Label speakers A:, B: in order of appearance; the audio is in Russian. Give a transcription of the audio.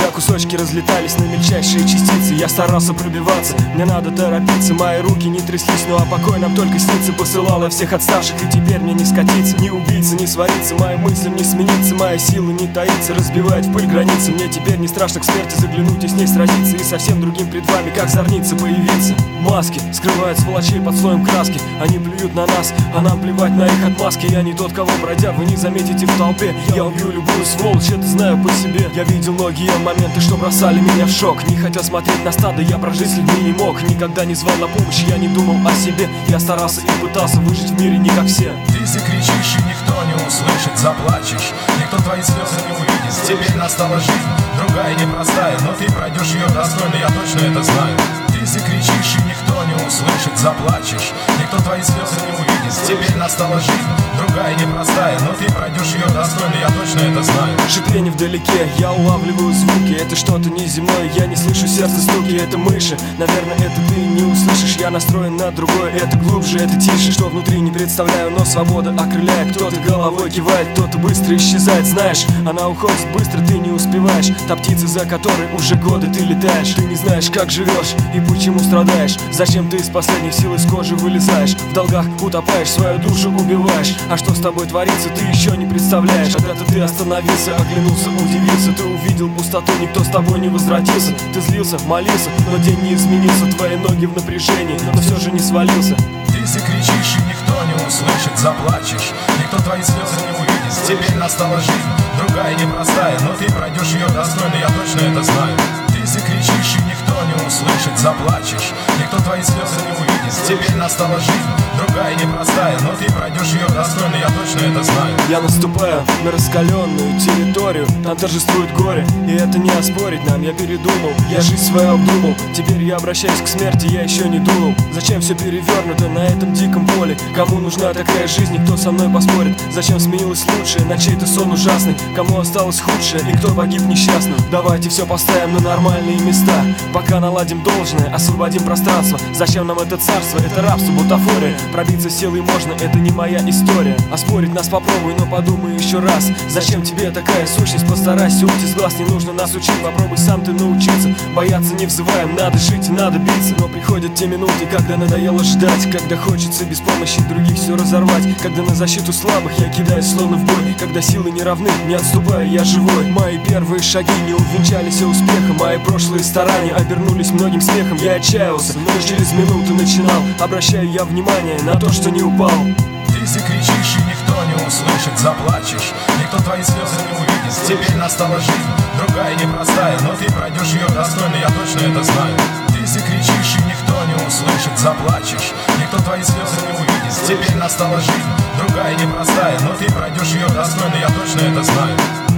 A: когда кусочки разлетались на мельчайшие частицы. Я старался пробиваться, мне надо торопиться. Мои руки не тряслись, ну а покой нам только снится. Посылал я всех отставших, и теперь мне не скатиться, не убиться, не свариться, моим мыслям не смениться, моя сила не таится, разбивает в пыль границы. Мне теперь не страшно к смерти заглянуть и с ней сразиться, и совсем другим пред вами, как зорница, появиться. Маски скрывают сволочей под слоем краски, они плюют на нас, а нам плевать на их отмазки. Я не тот, кого бродя вы не заметите в толпе. Я убью любую сволочь, это знаю по себе. Я видел многие моменты, что бросали меня в шок. Не хотел смотреть на стадо, я прожить с людьми не мог. Никогда не звал на помощь, я не думал о себе. Я старался и пытался выжить в мире не как все.
B: Ты закричишь, и никто не услышит, заплачешь, никто твои слезы не увидит. Теперь настала жизнь, другая непростая, но ты пройдешь ее достойно, я точно это знаю. Ты закричишь, и никто не услышит, заплачешь, никто твои слезы не увидит. Теперь настала жизнь, другая непростая, но ты пройдешь ее достойно, я точно это знаю.
A: Шипение вдалеке, я улавливаю звуки, это что-то неземное, я не слышу сердца стуки. Это мыши, наверное, это ты не услышишь. Я настроен на другое, это глубже, это тише. Что внутри не представляю, но свобода окрыляет. Кто-то головой кивает, кто-то быстро исчезает. Знаешь, она уходит быстро, ты не успеваешь. Та птица, за которой уже годы ты летаешь. Ты не знаешь, как живешь и почему страдаешь. Зачем ты из последних сил из кожи вылезаешь? В долгах утопаешь, свою душу убиваешь. А что с тобой творится, ты еще не представляешь. Когда-то ты остановился, оглянулся, удивился. Ты увидел пустоту, никто с тобой не возвратился. Ты злился, молился, но день не изменился. Твои ноги в напряжении, но все же не свалился.
B: Ты закричишь, и никто не услышит, заплачешь, никто твои слезы не увидит. Теперь настала жизнь, другая непростая, но ты пройдешь ее достойно, я точно это знаю. Ты закричишь, и никто не услышит, заплачешь, никто твои слезы не увидит. Теперь настала жизнь, другая непростая, но ты пройдешь ее достойно, я точно это знаю.
A: Я наступаю на раскаленную территорию, там торжествует горе, и это не оспорить нам. Я передумал, я жизнь свою обдумал. Теперь я обращаюсь к смерти, я еще не думал. Зачем все перевернуто на этом диком поле? Кому нужна такая жизнь, и кто со мной поспорит? Зачем сменилось лучшее на чей-то сон ужасный? Кому осталось худшее, и кто погиб несчастным? Давайте все поставим на нормальные места, пока наладим должное, освободим пространство. Зачем нам это царство, это рабство, бутафория? Пробиться силой можно, это не моя история. Оспорить нас попробуй, но подумай еще раз. Зачем тебе такая сущность? Постарайся уйти с глаз, не нужно нас учить. Попробуй сам ты научиться. Бояться не взываем, надо жить и надо биться. Но приходят те минуты, когда надоело ждать, когда хочется без помощи других все разорвать, когда на защиту слабых я кидаюсь словно в бой, когда силы не равны, не отступаю, я живой. Мои первые шаги не увенчались успехом, мои прошлые старания обернулись многим смехом. Я отчаялся, но через минуту начинал. Обращаю я внимание на то, что не упал.
B: Ты закричишь, и никто не услышит, заплачешь, никто твои слезы не увидит. Теперь настала жизнь, другая непростая, но ты пройдешь ее достойно, я точно это знаю. Ты закричишь, и никто не услышит, заплачешь, никто твои слезы не увидит. Теперь настала жизнь, другая непростая, но ты пройдешь ее достойно, я точно это знаю.